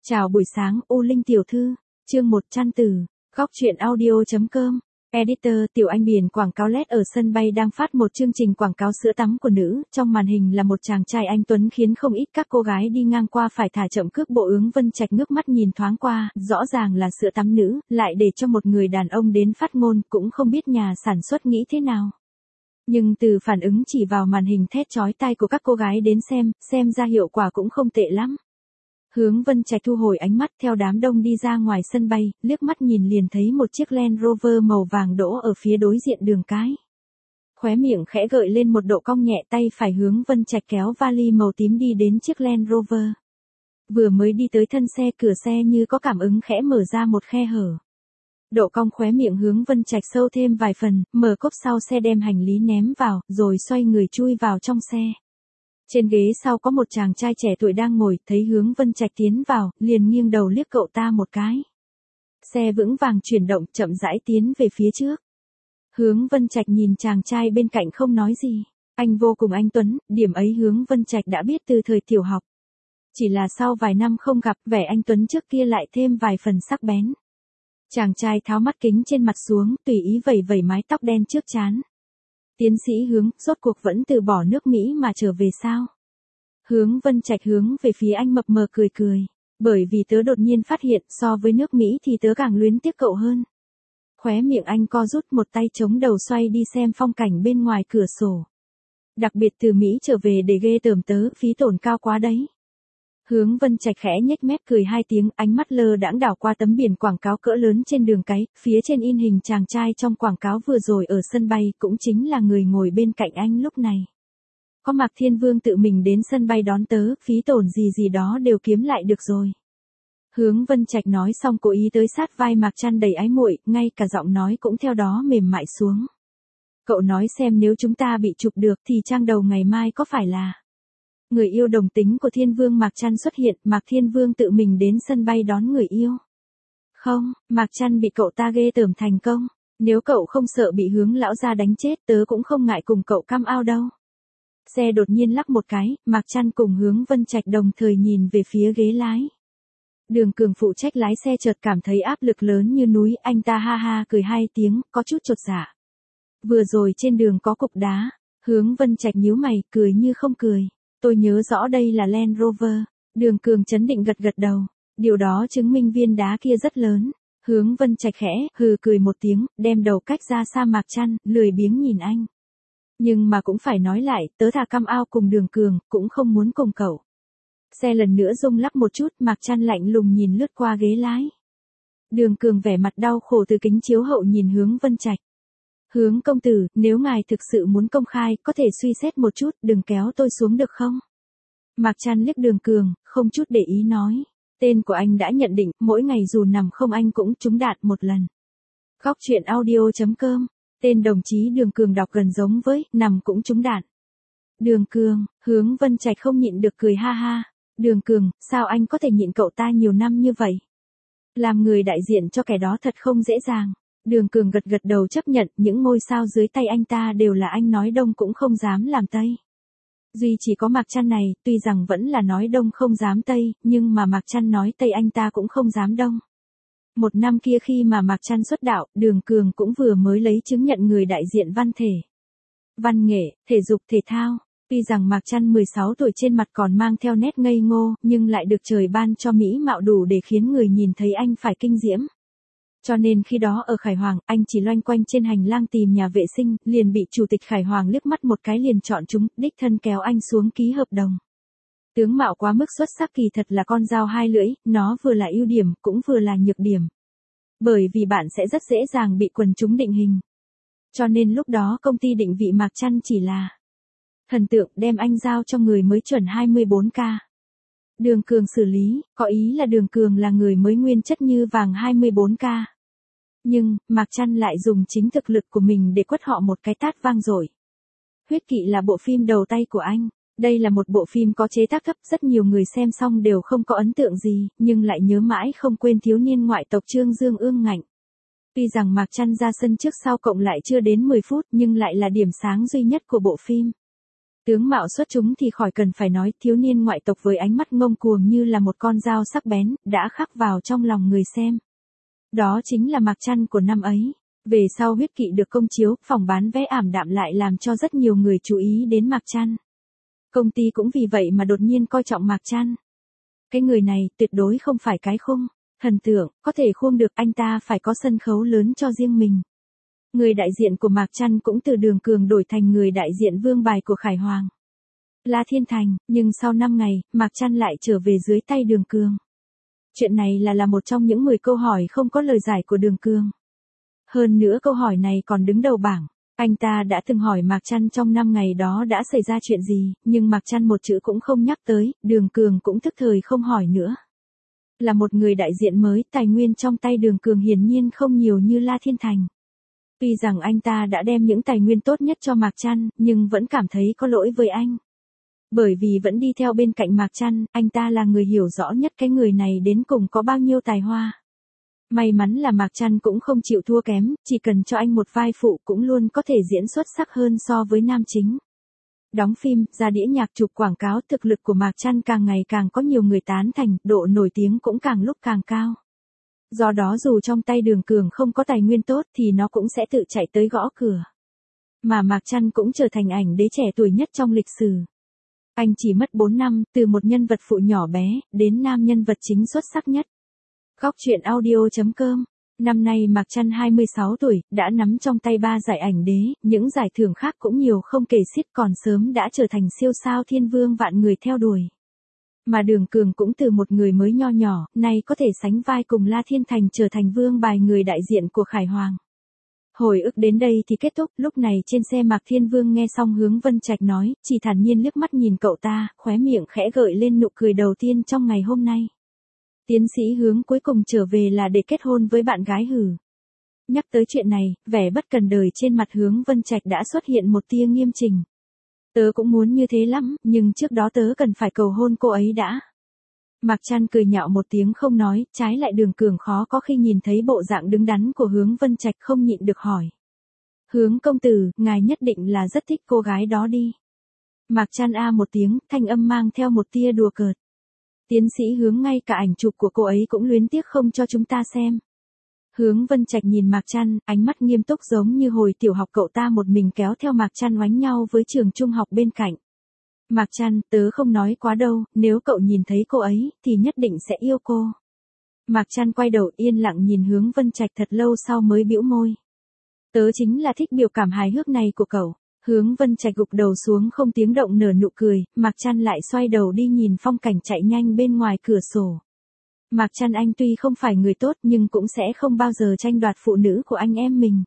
Chào buổi sáng, U Linh tiểu thư, chương 100 từ, góc truyện audio.com, editor Tiểu Anh biển quảng cáo LED ở sân bay đang phát một chương trình quảng cáo sữa tắm của nữ, trong màn hình là một chàng trai anh tuấn khiến không ít các cô gái đi ngang qua phải thả chậm cước bộ. Hướng Vân Trạch ngước mắt nhìn thoáng qua, rõ ràng là sữa tắm nữ, lại để cho một người đàn ông đến phát ngôn, cũng không biết nhà sản xuất nghĩ thế nào. Nhưng từ phản ứng chỉ vào màn hình thét chói tai của các cô gái đến xem ra hiệu quả cũng không tệ lắm. Hướng Vân Trạch thu hồi ánh mắt theo đám đông đi ra ngoài sân bay, liếc mắt nhìn liền thấy một chiếc Land Rover màu vàng đỗ ở phía đối diện đường cái. Khóe miệng khẽ gợi lên một độ cong nhẹ, tay phải Hướng Vân Trạch kéo vali màu tím đi đến chiếc Land Rover. Vừa mới đi tới thân xe, cửa xe như có cảm ứng khẽ mở ra một khe hở. Độ cong khóe miệng Hướng Vân Trạch sâu thêm vài phần, mở cốp sau xe đem hành lý ném vào, rồi xoay người chui vào trong xe. Trên ghế sau có một chàng trai trẻ tuổi đang ngồi, thấy Hướng Vân Trạch tiến vào, liền nghiêng đầu liếc cậu ta một cái. Xe vững vàng chuyển động, chậm rãi tiến về phía trước. Hướng Vân Trạch nhìn chàng trai bên cạnh không nói gì. Anh vô cùng anh tuấn, điểm ấy Hướng Vân Trạch đã biết từ thời tiểu học. Chỉ là sau vài năm không gặp, vẻ anh tuấn trước kia lại thêm vài phần sắc bén. Chàng trai tháo mắt kính trên mặt xuống, tùy ý vẩy vẩy mái tóc đen trước trán. Tiến sĩ Hướng, rốt cuộc vẫn từ bỏ nước Mỹ mà trở về sao? Hướng Vân Trạch hướng về phía anh mập mờ cười cười. Bởi vì tớ đột nhiên phát hiện so với nước Mỹ thì tớ càng luyến tiếc cậu hơn. Khóe miệng anh co rút, một tay chống đầu xoay đi xem phong cảnh bên ngoài cửa sổ. Đặc biệt từ Mỹ trở về để ghê tởm tớ, phí tổn cao quá đấy. Hướng Vân Trạch khẽ nhếch mép cười hai tiếng, ánh mắt lơ đãng đảo qua tấm biển quảng cáo cỡ lớn trên đường cái, phía trên in hình chàng trai trong quảng cáo vừa rồi ở sân bay, cũng chính là người ngồi bên cạnh anh lúc này. Có Mạc Thiên Vương tự mình đến sân bay đón tớ, phí tổn gì đó đều kiếm lại được rồi. Hướng Vân Trạch nói xong cố ý tới sát vai Mạc Trăn đầy ái muội, ngay cả giọng nói cũng theo đó mềm mại xuống. Cậu nói xem nếu chúng ta bị chụp được thì trang đầu ngày mai có phải là... Người yêu đồng tính của Thiên Vương Mạc Trăn xuất hiện, Mạc Thiên Vương tự mình đến sân bay đón người yêu. Không, Mạc Trăn bị cậu ta ghê tởm thành công. Nếu cậu không sợ bị Hướng lão gia đánh chết, tớ cũng không ngại cùng cậu cam ao đâu. Xe đột nhiên lắc một cái, Mạc Trăn cùng Hướng Vân Trạch đồng thời nhìn về phía ghế lái. Đường Cường phụ trách lái xe chợt cảm thấy áp lực lớn như núi, anh ta ha ha cười hai tiếng, có chút chột dạ. Vừa rồi trên đường có cục đá, Hướng Vân Trạch nhíu mày, cười như không cười. Tôi nhớ rõ đây là Land Rover. Đường Cường trấn định gật đầu. Điều đó chứng minh viên đá kia rất lớn. Hướng Vân Trạch khẽ hừ cười một tiếng, đem đầu cách ra xa Mạc Trăn, lười biếng nhìn anh. Nhưng mà cũng phải nói lại, tớ thà cam ao cùng Đường Cường, cũng không muốn cùng cậu. Xe lần nữa rung lắc một chút, Mạc Trăn lạnh lùng nhìn lướt qua ghế lái. Đường Cường vẻ mặt đau khổ từ kính chiếu hậu nhìn Hướng Vân Trạch. Hướng công tử, nếu ngài thực sự muốn công khai, có thể suy xét một chút, đừng kéo tôi xuống được không? Mạc Trăn liếc Đường Cường, không chút để ý nói. Tên của anh đã nhận định, mỗi ngày dù nằm không anh cũng trúng đạn một lần. Góc truyện audio.com, tên đồng chí Đường Cường đọc gần giống với, nằm cũng trúng đạn. Đường Cường, Hướng Vân Trạch không nhịn được cười ha ha. Đường Cường, sao anh có thể nhịn cậu ta nhiều năm như vậy? Làm người đại diện cho kẻ đó thật không dễ dàng. Đường Cường gật đầu chấp nhận, những ngôi sao dưới tay anh ta đều là anh nói đông cũng không dám làm tây. Duy chỉ có Mạc Trăn này, tuy rằng vẫn là nói đông không dám tây, nhưng mà Mạc Trăn nói tây anh ta cũng không dám đông. Một năm kia khi mà Mạc Trăn xuất đạo, Đường Cường cũng vừa mới lấy chứng nhận người đại diện văn thể. Văn nghệ, thể dục thể thao. Tuy rằng Mạc Trăn 16 tuổi trên mặt còn mang theo nét ngây ngô, nhưng lại được trời ban cho mỹ mạo đủ để khiến người nhìn thấy anh phải kinh diễm. Cho nên khi đó ở Khải Hoàng, anh chỉ loanh quanh trên hành lang tìm nhà vệ sinh, liền bị chủ tịch Khải Hoàng liếc mắt một cái liền chọn chúng, đích thân kéo anh xuống ký hợp đồng. Tướng mạo quá mức xuất sắc kỳ thật là con dao hai lưỡi, nó vừa là ưu điểm, cũng vừa là nhược điểm. Bởi vì bạn sẽ rất dễ dàng bị quần chúng định hình. Cho nên lúc đó công ty định vị Mạc Trăn chỉ là thần tượng, đem anh giao cho người mới chuẩn 24K. Đường Cường xử lý, có ý là Đường Cường là người mới nguyên chất như vàng 24K. Nhưng, Mạc Trăn lại dùng chính thực lực của mình để quất họ một cái tát vang dội. Huyết Kỵ là bộ phim đầu tay của anh. Đây là một bộ phim có chế tác thấp, rất nhiều người xem xong đều không có ấn tượng gì, nhưng lại nhớ mãi không quên thiếu niên ngoại tộc Trương Dương ương ngạnh. Tuy rằng Mạc Trăn ra sân trước sau cộng lại chưa đến 10 phút nhưng lại là điểm sáng duy nhất của bộ phim. Tướng mạo xuất chúng thì khỏi cần phải nói, thiếu niên ngoại tộc với ánh mắt ngông cuồng như là một con dao sắc bén, đã khắc vào trong lòng người xem. Đó chính là Mạc Trăn của năm ấy. Về sau huyết kỵ được công chiếu, phòng bán vé ảm đạm lại làm cho rất nhiều người chú ý đến Mạc Trăn. Công ty cũng vì vậy mà đột nhiên coi trọng Mạc Trăn. Cái người này tuyệt đối không phải cái khung, thần tượng, có thể khuông được, anh ta phải có sân khấu lớn cho riêng mình. Người đại diện của Mạc Trăn cũng từ Đường Cường đổi thành người đại diện vương bài của Khải Hoàng, La Thiên Thành, nhưng sau 5 ngày, Mạc Trăn lại trở về dưới tay Đường Cường. Chuyện này là một trong những 10 câu hỏi không có lời giải của Đường Cường. Hơn nữa câu hỏi này còn đứng đầu bảng. Anh ta đã từng hỏi Mạc Trăn trong 5 ngày đó đã xảy ra chuyện gì, nhưng Mạc Trăn một chữ cũng không nhắc tới, Đường Cường cũng thức thời không hỏi nữa. Là một người đại diện mới, tài nguyên trong tay Đường Cường hiển nhiên không nhiều như La Thiên Thành. Tuy rằng anh ta đã đem những tài nguyên tốt nhất cho Mạc Trăn, nhưng vẫn cảm thấy có lỗi với anh. Bởi vì vẫn đi theo bên cạnh Mạc Trăn, anh ta là người hiểu rõ nhất cái người này đến cùng có bao nhiêu tài hoa. May mắn là Mạc Trăn cũng không chịu thua kém, chỉ cần cho anh một vai phụ cũng luôn có thể diễn xuất sắc hơn so với nam chính. Đóng phim, ra đĩa nhạc, chụp quảng cáo, thực lực của Mạc Trăn càng ngày càng có nhiều người tán thành, độ nổi tiếng cũng càng lúc càng cao. Do đó dù trong tay Đường Cường không có tài nguyên tốt thì nó cũng sẽ tự chạy tới gõ cửa. Mà Mạc Trăn cũng trở thành ảnh đế trẻ tuổi nhất trong lịch sử. Anh chỉ mất 4 năm, từ một nhân vật phụ nhỏ bé, đến nam nhân vật chính xuất sắc nhất. Góc truyện audio.com. Năm nay Mạc Trăn 26 tuổi, đã nắm trong tay 3 giải ảnh đế, những giải thưởng khác cũng nhiều không kể xiết, còn sớm đã trở thành siêu sao thiên vương vạn người theo đuổi. Mà Đường Cường cũng từ một người mới nho nhỏ, nay có thể sánh vai cùng La Thiên Thành trở thành vương bài người đại diện của Khải Hoàng. Hồi ức đến đây thì kết thúc, lúc này trên xe Mạc Thiên Vương nghe xong Hướng Vân Trạch nói, chỉ thản nhiên liếc mắt nhìn cậu ta, khóe miệng khẽ gợi lên nụ cười đầu tiên trong ngày hôm nay. Tiến sĩ Hướng cuối cùng trở về là để kết hôn với bạn gái hử. Nhắc tới chuyện này, vẻ bất cần đời trên mặt Hướng Vân Trạch đã xuất hiện một tia nghiêm chỉnh. Tớ cũng muốn như thế lắm, nhưng trước đó tớ cần phải cầu hôn cô ấy đã. Mạc Trăn cười nhạo một tiếng không nói, trái lại Đường Cường khó có khi nhìn thấy bộ dạng đứng đắn của Hướng Vân Trạch không nhịn được hỏi. Hướng công tử, ngài nhất định là rất thích cô gái đó đi. Mạc Trăn a một tiếng, thanh âm mang theo một tia đùa cợt. Tiến sĩ Hướng ngay cả ảnh chụp của cô ấy cũng luyến tiếc không cho chúng ta xem. Hướng Vân Trạch nhìn Mạc Trăn, ánh mắt nghiêm túc giống như hồi tiểu học cậu ta một mình kéo theo Mạc Trăn oánh nhau với trường trung học bên cạnh. Mạc Trăn, tớ không nói quá đâu, nếu cậu nhìn thấy cô ấy, thì nhất định sẽ yêu cô. Mạc Trăn quay đầu yên lặng nhìn Hướng Vân Trạch thật lâu sau mới bĩu môi. Tớ chính là thích biểu cảm hài hước này của cậu. Hướng Vân Trạch gục đầu xuống không tiếng động nở nụ cười, Mạc Trăn lại xoay đầu đi nhìn phong cảnh chạy nhanh bên ngoài cửa sổ. Mạc Trăn anh tuy không phải người tốt nhưng cũng sẽ không bao giờ tranh đoạt phụ nữ của anh em mình.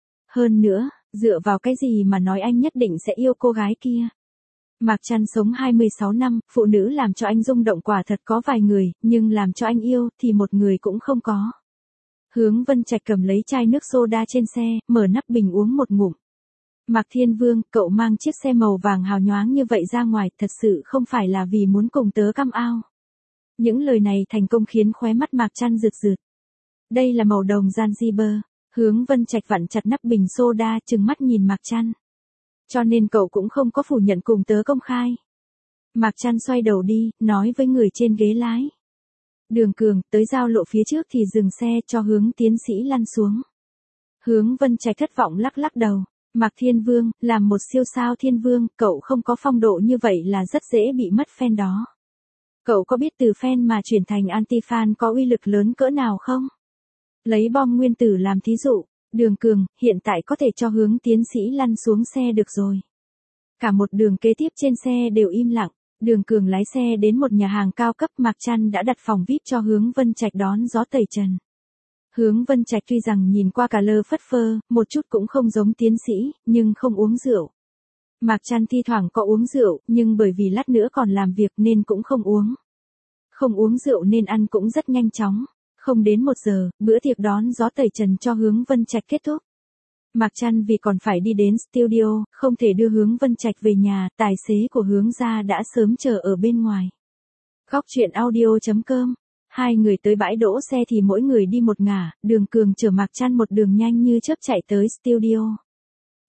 Hơn nữa, dựa vào cái gì mà nói anh nhất định sẽ yêu cô gái kia. Mạc Trăn sống 26 năm, phụ nữ làm cho anh rung động quả thật có vài người, nhưng làm cho anh yêu thì một người cũng không có. Hướng Vân Trạch cầm lấy chai nước soda trên xe, mở nắp bình uống một ngụm. Mạc Thiên Vương, cậu mang chiếc xe màu vàng hào nhoáng như vậy ra ngoài thật sự không phải là vì muốn cùng tớ cam ao. Những lời này thành công khiến khóe mắt Mạc Trăn rực rực. Đây là màu đồng Zanzibar. Hướng Vân Trạch vặn chặt nắp bình soda trừng mắt nhìn Mạc Trăn. Cho nên cậu cũng không có phủ nhận cùng tớ công khai. Mạc Trăn xoay đầu đi, nói với người trên ghế lái. Đường Cường, tới giao lộ phía trước thì dừng xe cho Hướng tiến sĩ lăn xuống. Hướng Vân Trạch thất vọng lắc lắc đầu. Mạc Thiên Vương, làm một siêu sao thiên vương, cậu không có phong độ như vậy là rất dễ bị mất fan đó. Cậu có biết từ fan mà chuyển thành anti-fan có uy lực lớn cỡ nào không? Lấy bom nguyên tử làm thí dụ, Đường Cường, hiện tại có thể cho Hướng tiến sĩ lăn xuống xe được rồi. Cả một đường kế tiếp trên xe đều im lặng, Đường Cường lái xe đến một nhà hàng cao cấp, Mạc Trăn đã đặt phòng VIP cho Hướng Vân Trạch đón gió tẩy trần. Hướng Vân Trạch tuy rằng nhìn qua cả lơ phất phơ, một chút cũng không giống tiến sĩ, nhưng không uống rượu. Mạc Trăn thi thoảng có uống rượu, nhưng bởi vì lát nữa còn làm việc nên cũng không uống. Không uống rượu nên ăn cũng rất nhanh chóng. Không đến 1 giờ, bữa tiệc đón gió tẩy trần cho Hướng Vân Trạch kết thúc. Mạc Trăn vì còn phải đi đến studio, không thể đưa Hướng Vân Trạch về nhà, tài xế của Hướng gia đã sớm chờ ở bên ngoài. Góc truyện audio.com. Hai người tới bãi đỗ xe thì mỗi người đi một ngả, Đường Cường chở Mạc Trăn một đường nhanh như chớp chạy tới studio.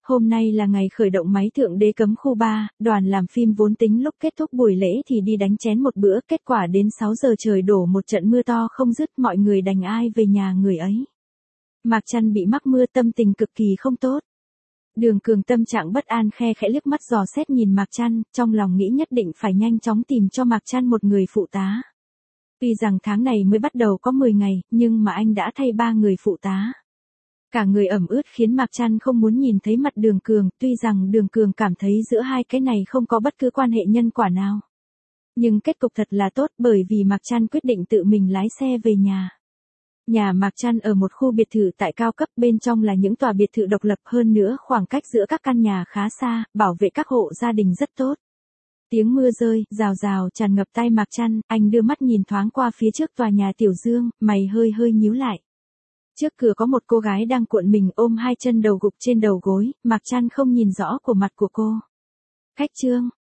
Hôm nay là ngày khởi động máy Thượng Đế Cấm Khu 3, đoàn làm phim vốn tính lúc kết thúc buổi lễ thì đi đánh chén một bữa, kết quả đến 6 giờ trời đổ một trận mưa to không dứt, mọi người đành ai về nhà người ấy. Mạc Trăn bị mắc mưa, tâm tình cực kỳ không tốt. Đường Cường tâm trạng bất an khe khẽ liếc mắt dò xét nhìn Mạc Trăn, trong lòng nghĩ nhất định phải nhanh chóng tìm cho Mạc Trăn một người phụ tá. Tuy rằng tháng này mới bắt đầu có 10 ngày, nhưng mà anh đã thay 3 người phụ tá. Cả người ẩm ướt khiến Mạc Trăn không muốn nhìn thấy mặt Đường Cường, tuy rằng Đường Cường cảm thấy giữa hai cái này không có bất cứ quan hệ nhân quả nào. Nhưng kết cục thật là tốt, bởi vì Mạc Trăn quyết định tự mình lái xe về nhà. Nhà Mạc Trăn ở một khu biệt thự tại cao cấp, bên trong là những tòa biệt thự độc lập, hơn nữa khoảng cách giữa các căn nhà khá xa, bảo vệ các hộ gia đình rất tốt. Tiếng mưa rơi, rào rào tràn ngập tai Mạc Trăn, anh đưa mắt nhìn thoáng qua phía trước tòa nhà Tiểu Dương, mày hơi hơi nhíu lại. Trước cửa có một cô gái đang cuộn mình ôm hai chân đầu gục trên đầu gối, Mạc Trăn không nhìn rõ của mặt của cô. Khách Trương,